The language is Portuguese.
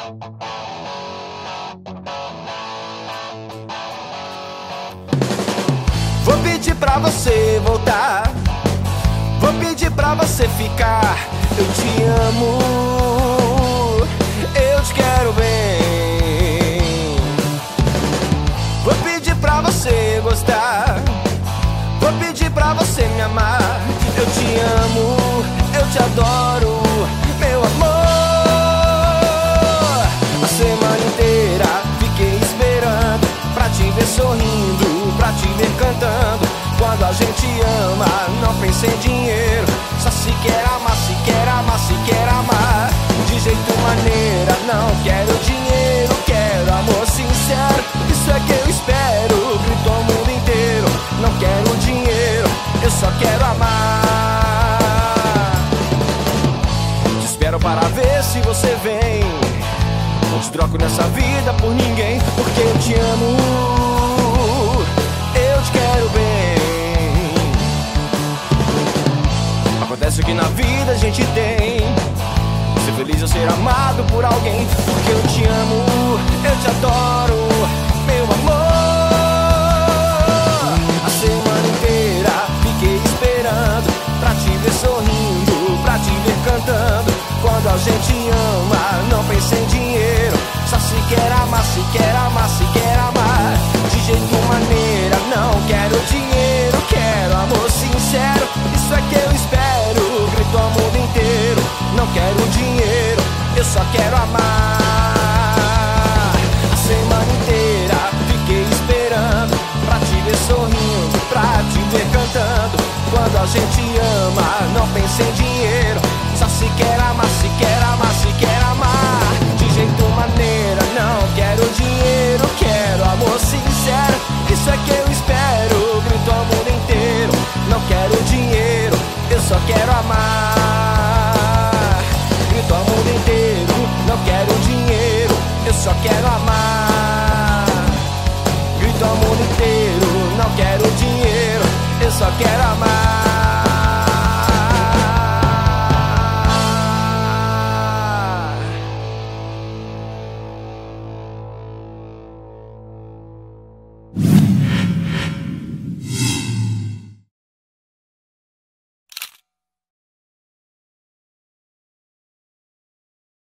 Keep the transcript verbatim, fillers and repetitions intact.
Vou pedir pra você voltar, vou pedir pra você ficar. Eu te amo, eu te quero bem. Vou pedir pra você gostar, vou pedir pra você me amar. Eu te amo, eu te adoro, meu amor. A semana inteira fiquei esperando pra te ver sorrindo, pra te ver cantando. Quando a gente ama, não pensa em dinheiro, só se quer amar, se quer amar, se quer amar. De jeito maneira, não quero dinheiro, quero amor sincero. Isso é que eu espero, grito ao mundo inteiro. Não quero dinheiro, eu só quero amar. Te espero para ver se você vem. Não te troco nessa vida por ninguém, porque eu te amo, eu te quero bem. Acontece que na vida a gente tem ser feliz ou ser amado por alguém. Porque eu te amo, eu te adoro, meu amor. A semana inteira fiquei esperando pra te ver sorrindo, pra te ver cantando. Quando a gente ama, não pensa em dinheiro, só se quer amar, se quer amar, se quer amar. De jeito maneira, não quero dinheiro, quero amor sincero. Isso é que eu espero, grito ao mundo inteiro. Não quero dinheiro, eu só quero amar. A semana inteira fiquei esperando pra te ver sorrindo, pra te ver cantando. Quando a gente ama, não pensa em dinheiro, só se quer amar, se quer amar, se quer amar. De jeito maneira, não quero dinheiro, quero amor sincero. Isso é que eu espero, grito ao mundo inteiro. Não quero dinheiro, eu só quero amar. Grito ao mundo inteiro, não quero dinheiro, eu só quero amar. Grito ao mundo inteiro, não quero dinheiro, eu só quero